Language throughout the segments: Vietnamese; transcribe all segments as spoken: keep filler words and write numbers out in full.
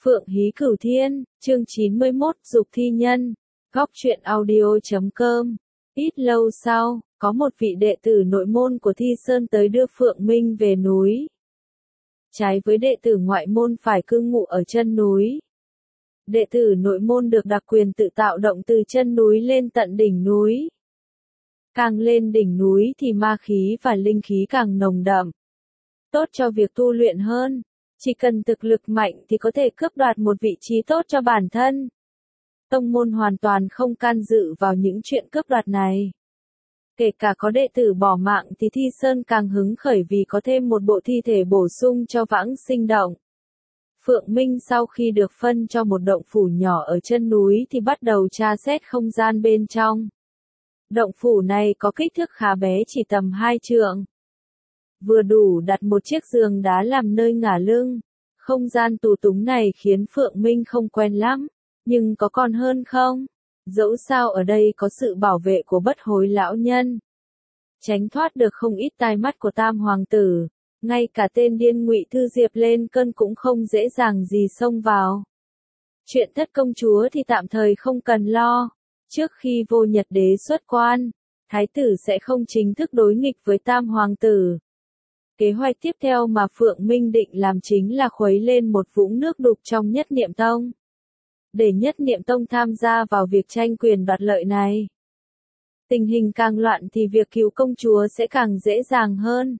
Phượng Hí Cửu Thiên, chương chín mươi mốt, Dục Thi Nhân, góc truyện audio chấm com. Ít lâu sau, có một vị đệ tử nội môn của Thi Sơn tới đưa Phượng Minh về núi. Trái với đệ tử ngoại môn phải cư ngụ ở chân núi. Đệ tử nội môn được đặc quyền tự tạo động từ chân núi lên tận đỉnh núi. Càng lên đỉnh núi thì ma khí và linh khí càng nồng đậm. Tốt cho việc tu luyện hơn. Chỉ cần thực lực mạnh thì có thể cướp đoạt một vị trí tốt cho bản thân. Tông môn hoàn toàn không can dự vào những chuyện cướp đoạt này. Kể cả có đệ tử bỏ mạng thì Thi Sơn càng hứng khởi vì có thêm một bộ thi thể bổ sung cho vãng sinh động. Phượng Minh sau khi được phân cho một động phủ nhỏ ở chân núi thì bắt đầu tra xét không gian bên trong. Động phủ này có kích thước khá bé chỉ tầm hai trượng. Vừa đủ đặt một chiếc giường đá làm nơi ngả lưng. Không gian tù túng này khiến Phượng Minh không quen lắm, nhưng có còn hơn không? Dẫu sao ở đây có sự bảo vệ của bất hối lão nhân. Tránh thoát được không ít tai mắt của Tam Hoàng tử, ngay cả tên điên Ngụy Thư Diệp lên cơn cũng không dễ dàng gì xông vào. Chuyện thất công chúa thì tạm thời không cần lo, trước khi Vô Nhật Đế xuất quan, Thái tử sẽ không chính thức đối nghịch với Tam Hoàng tử. Kế hoạch tiếp theo mà Phượng Minh định làm chính là khuấy lên một vũng nước đục trong Nhất Niệm Tông. Để Nhất Niệm Tông tham gia vào việc tranh quyền đoạt lợi này. Tình hình càng loạn thì việc cứu công chúa sẽ càng dễ dàng hơn.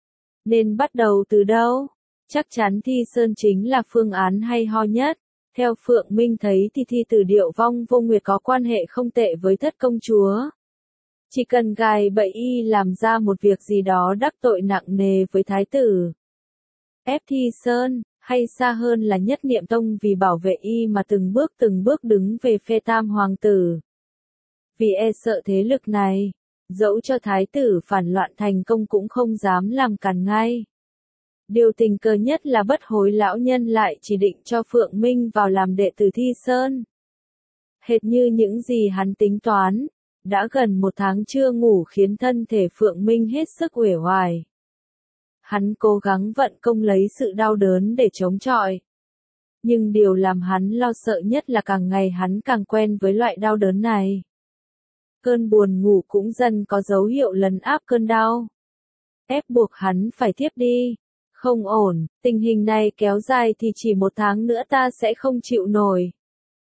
Nên bắt đầu từ đâu? Chắc chắn Thi Sơn chính là phương án hay ho nhất. Theo Phượng Minh thấy thì thi tử Điệu Vong Vô Nguyệt có quan hệ không tệ với thất công chúa. Chỉ cần gài bẫy y làm ra một việc gì đó đắc tội nặng nề với thái tử. Ép Thi Sơn, hay xa hơn là Nhất Niệm Tông vì bảo vệ y mà từng bước từng bước đứng về phe Tam Hoàng tử. Vì e sợ thế lực này, dẫu cho thái tử phản loạn thành công cũng không dám làm cản ngay. Điều tình cờ nhất là bất hối lão nhân lại chỉ định cho Phượng Minh vào làm đệ tử Thi Sơn. Hệt như những gì hắn tính toán. Đã gần một tháng chưa ngủ khiến thân thể Phượng Minh hết sức uể oải. Hắn cố gắng vận công lấy sự đau đớn để chống chọi. Nhưng điều làm hắn lo sợ nhất là càng ngày hắn càng quen với loại đau đớn này. Cơn buồn ngủ cũng dần có dấu hiệu lấn áp cơn đau. Ép buộc hắn phải thiếp đi. Không ổn, tình hình này kéo dài thì chỉ một tháng nữa ta sẽ không chịu nổi.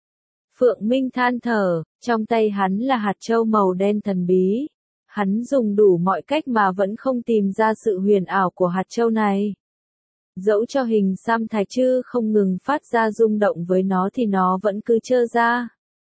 Phượng Minh than thở, trong tay hắn là hạt châu màu đen thần bí. Hắn dùng đủ mọi cách mà vẫn không tìm ra sự huyền ảo của hạt châu này. Dẫu cho hình xăm thạch chư không ngừng phát ra rung động với nó thì nó vẫn cứ trơ ra.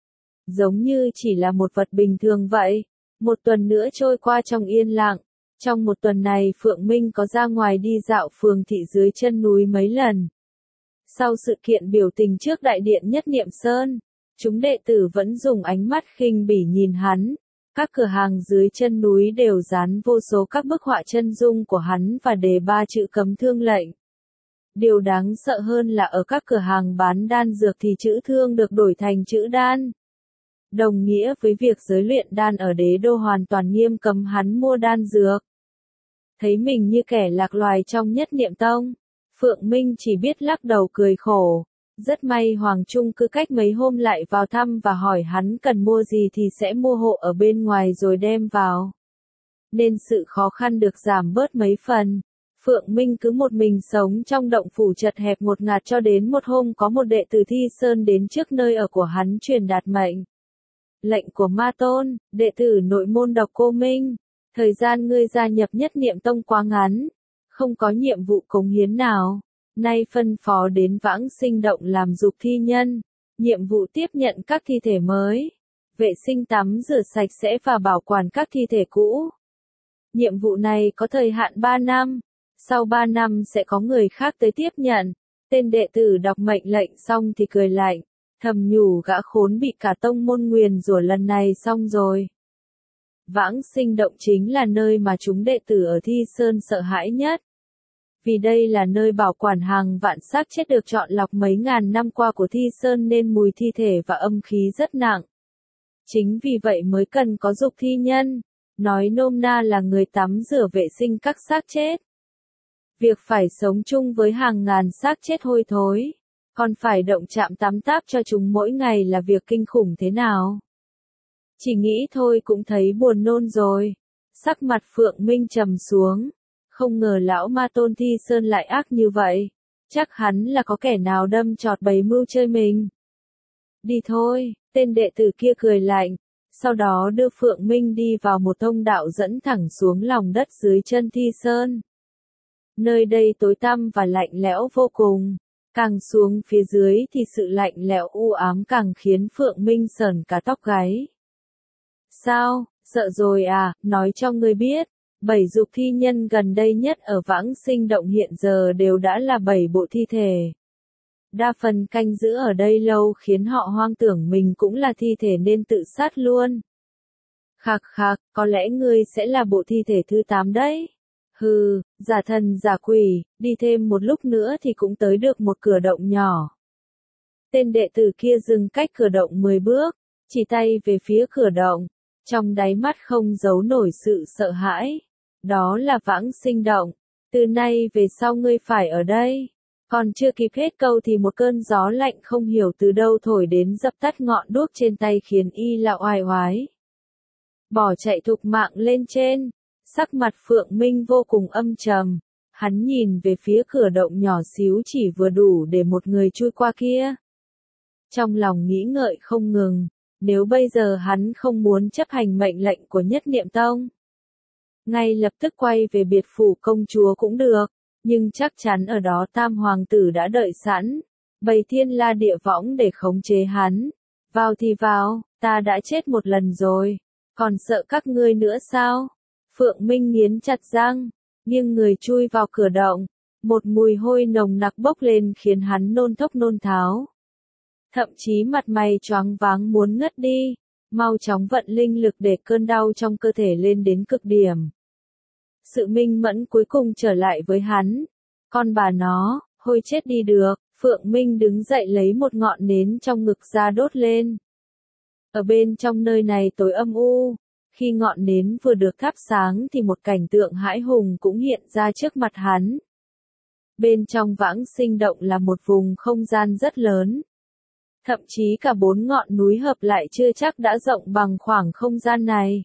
Giống như chỉ là một vật bình thường vậy. Một tuần nữa trôi qua trong yên lặng. Trong một tuần này Phượng Minh có ra ngoài đi dạo phường thị dưới chân núi mấy lần. Sau sự kiện biểu tình trước đại điện Nhất Niệm Sơn, chúng đệ tử vẫn dùng ánh mắt khinh bỉ nhìn hắn. Các cửa hàng dưới chân núi đều dán vô số các bức họa chân dung của hắn và đề ba chữ cấm thương lệnh. Điều đáng sợ hơn là ở các cửa hàng bán đan dược thì chữ thương được đổi thành chữ đan. Đồng nghĩa với việc giới luyện đan ở đế đô hoàn toàn nghiêm cấm hắn mua đan dược. Thấy mình như kẻ lạc loài trong Nhất Niệm Tông, Phượng Minh chỉ biết lắc đầu cười khổ. Rất may Hoàng Trung cứ cách mấy hôm lại vào thăm và hỏi hắn cần mua gì thì sẽ mua hộ ở bên ngoài rồi đem vào. Nên sự khó khăn được giảm bớt mấy phần. Phượng Minh cứ một mình sống trong động phủ chật hẹp ngột ngạt cho đến một hôm có một đệ tử Thi Sơn đến trước nơi ở của hắn truyền đạt mệnh. Lệnh của Ma Tôn, đệ tử nội môn Độc Cô Minh. Thời gian ngươi gia nhập Nhất Niệm Tông quá ngắn. Không có nhiệm vụ cống hiến nào. Nay phân phó đến vãng sinh động làm dục thi nhân, nhiệm vụ tiếp nhận các thi thể mới, vệ sinh tắm rửa sạch sẽ và bảo quản các thi thể cũ. Nhiệm vụ này có thời hạn ba năm, sau ba năm sẽ có người khác tới tiếp nhận. Tên đệ tử đọc mệnh lệnh xong thì cười lạnh, thầm nhủ gã khốn bị cả tông môn nguyền rủa lần này xong rồi. Vãng sinh động chính là nơi mà chúng đệ tử ở Thi Sơn sợ hãi nhất. Vì đây là nơi bảo quản hàng vạn xác chết được chọn lọc mấy ngàn năm qua của Thi Sơn nên mùi thi thể và âm khí rất nặng. Chính vì vậy mới cần có dục thi nhân, nói nôm na là người tắm rửa vệ sinh các xác chết. Việc phải sống chung với hàng ngàn xác chết hôi thối, Còn phải động chạm tắm táp cho chúng mỗi ngày là việc kinh khủng thế nào. Chỉ nghĩ thôi cũng thấy buồn nôn rồi. Sắc mặt Phượng Minh trầm xuống. Không ngờ lão ma Tôn Thi Sơn lại ác như vậy. Chắc hắn là có kẻ nào đâm chọt bày mưu chơi mình. Đi thôi, tên đệ tử kia cười lạnh. Sau đó đưa Phượng Minh đi vào một thông đạo dẫn thẳng xuống lòng đất dưới chân Thi Sơn. Nơi đây tối tăm và lạnh lẽo vô cùng. Càng xuống phía dưới thì sự lạnh lẽo u ám càng khiến Phượng Minh sởn cả tóc gáy. Sao, sợ rồi à, nói cho ngươi biết, bảy dục thi nhân gần đây nhất ở Vãng Sinh Động hiện giờ đều đã là bảy bộ thi thể. Đa phần canh giữ ở đây lâu khiến họ hoang tưởng mình cũng là thi thể nên tự sát luôn. Khạc khạc, có lẽ ngươi sẽ là bộ thi thể thứ tám đấy. Hừ, giả thần giả quỷ, đi thêm một lúc nữa thì cũng tới được một cửa động nhỏ. Tên đệ tử kia dừng cách cửa động mười bước, chỉ tay về phía cửa động, trong đáy mắt không giấu nổi sự sợ hãi. Đó là Vãng Sinh Động, từ nay về sau ngươi phải ở đây. Còn chưa kịp hết câu thì một cơn gió lạnh không hiểu từ đâu thổi đến dập tắt ngọn đuốc trên tay khiến y lão oai oái. Bỏ chạy thục mạng lên trên. Sắc mặt Phượng Minh vô cùng âm trầm, hắn nhìn về phía cửa động nhỏ xíu chỉ vừa đủ để một người chui qua kia. Trong lòng nghĩ ngợi không ngừng, nếu bây giờ hắn không muốn chấp hành mệnh lệnh của Nhất Niệm Tông, ngay lập tức quay về biệt phủ công chúa cũng được, nhưng chắc chắn ở đó Tam Hoàng tử đã đợi sẵn, bày thiên la địa võng để khống chế hắn. Vào thì vào, ta đã chết một lần rồi, còn sợ các ngươi nữa sao? Phượng Minh nghiến chặt răng, nghiêng người chui vào cửa động, một mùi hôi nồng nặc bốc lên khiến hắn nôn thốc nôn tháo. Thậm chí mặt mày choáng váng muốn ngất đi, mau chóng vận linh lực để cơn đau trong cơ thể lên đến cực điểm. Sự minh mẫn cuối cùng trở lại với hắn. Con bà nó, hôi chết đi được, Phượng Minh đứng dậy lấy một ngọn nến trong ngực ra đốt lên. Ở bên trong nơi này tối âm u. Khi ngọn nến vừa được thắp sáng thì một cảnh tượng hãi hùng cũng hiện ra trước mặt hắn. Bên trong Vãng Sinh Động là một vùng không gian rất lớn. Thậm chí cả bốn ngọn núi hợp lại chưa chắc đã rộng bằng khoảng không gian này.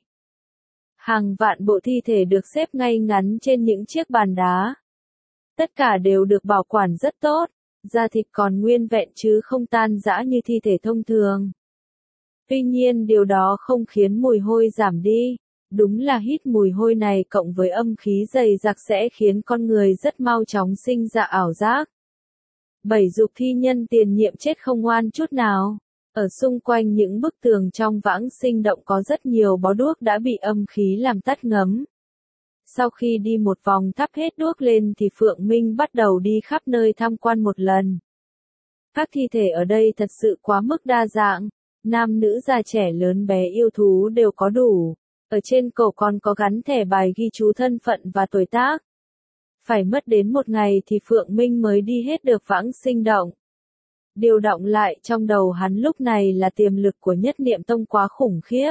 Hàng vạn bộ thi thể được xếp ngay ngắn trên những chiếc bàn đá. Tất cả đều được bảo quản rất tốt, da thịt còn nguyên vẹn chứ không tan rã như thi thể thông thường. Tuy nhiên điều đó không khiến mùi hôi giảm đi, đúng là hít mùi hôi này cộng với âm khí dày đặc sẽ khiến con người rất mau chóng sinh ra ảo giác. Bảy dục thi nhân tiền nhiệm chết không oan chút nào, ở xung quanh những bức tường trong Vãng Sinh Động có rất nhiều bó đuốc đã bị âm khí làm tắt ngấm. Sau khi đi một vòng thắp hết đuốc lên thì Phượng Minh bắt đầu đi khắp nơi tham quan một lần. Các thi thể ở đây thật sự quá mức đa dạng. Nam nữ già trẻ lớn bé yêu thú đều có đủ, ở trên cổ còn có gắn thẻ bài ghi chú thân phận và tuổi tác. Phải mất đến một ngày thì Phượng Minh mới đi hết được Vãng Sinh Động. Điều động lại trong đầu hắn lúc này là tiềm lực của Nhất Niệm Tông quá khủng khiếp.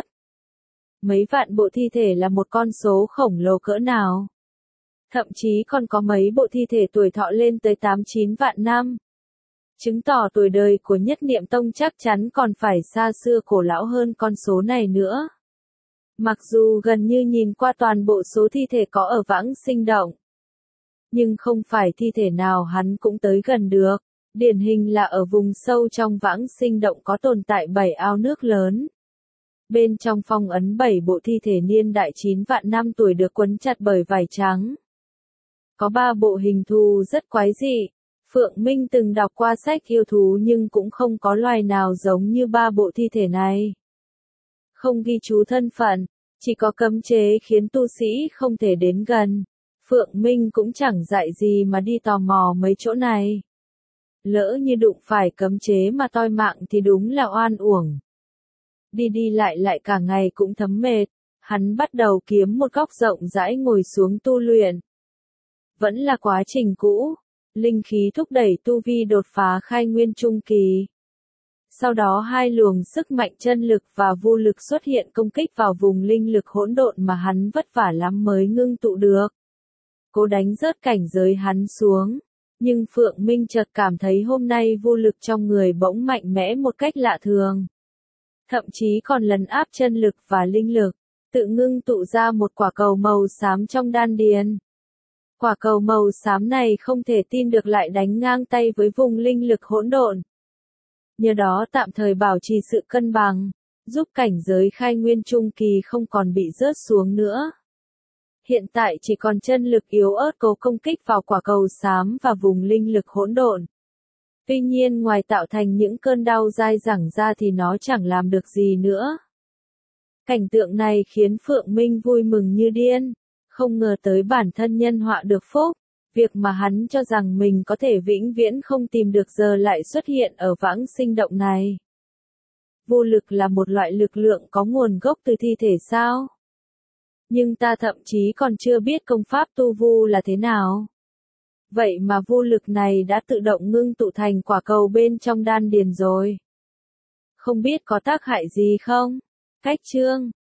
Mấy vạn bộ thi thể là một con số khổng lồ cỡ nào. Thậm chí còn có mấy bộ thi thể tuổi thọ lên tới tám chín vạn năm. Chứng tỏ tuổi đời của Nhất Niệm Tông chắc chắn còn phải xa xưa cổ lão hơn con số này nữa. Mặc dù gần như nhìn qua toàn bộ số thi thể có ở Vãng Sinh Động, nhưng không phải thi thể nào hắn cũng tới gần được. Điển hình là ở vùng sâu trong Vãng Sinh Động có tồn tại bảy ao nước lớn. Bên trong phong ấn bảy bộ thi thể niên đại chín vạn năm tuổi được quấn chặt bởi vải trắng. Có ba bộ hình thù rất quái dị. Phượng Minh từng đọc qua sách yêu thú nhưng cũng không có loài nào giống như ba bộ thi thể này. Không ghi chú thân phận, chỉ có cấm chế khiến tu sĩ không thể đến gần. Phượng Minh cũng chẳng dạy gì mà đi tò mò mấy chỗ này. Lỡ như đụng phải cấm chế mà toi mạng thì đúng là oan uổng. Đi đi lại lại cả ngày cũng thấm mệt, hắn bắt đầu kiếm một góc rộng rãi ngồi xuống tu luyện. Vẫn là quá trình cũ. Linh khí thúc đẩy tu vi đột phá khai nguyên trung kỳ. Sau đó hai luồng sức mạnh chân lực và vô lực xuất hiện công kích vào vùng linh lực hỗn độn mà hắn vất vả lắm mới ngưng tụ được. Cố đánh rớt cảnh giới hắn xuống. Nhưng Phượng Minh chợt cảm thấy hôm nay vô lực trong người bỗng mạnh mẽ một cách lạ thường. Thậm chí còn lấn áp chân lực và linh lực, tự ngưng tụ ra một quả cầu màu xám trong đan điền. Quả cầu màu xám này không thể tin được lại đánh ngang tay với vùng linh lực hỗn độn. Nhờ đó tạm thời bảo trì sự cân bằng, giúp cảnh giới khai nguyên trung kỳ không còn bị rớt xuống nữa. Hiện tại chỉ còn chân lực yếu ớt cố công kích vào quả cầu xám và vùng linh lực hỗn độn. Tuy nhiên ngoài tạo thành những cơn đau dai dẳng ra thì nó chẳng làm được gì nữa. Cảnh tượng này khiến Phượng Minh vui mừng như điên, không ngờ tới bản thân nhân họa được phúc, việc mà hắn cho rằng mình có thể vĩnh viễn không tìm được giờ lại xuất hiện ở vãng sinh động này. Vô lực là một loại lực lượng có nguồn gốc từ thi thể sao? Nhưng ta thậm chí còn chưa biết công pháp tu vu là thế nào. Vậy mà vô lực này đã tự động ngưng tụ thành quả cầu bên trong đan điền rồi. Không biết có tác hại gì không? Cách chương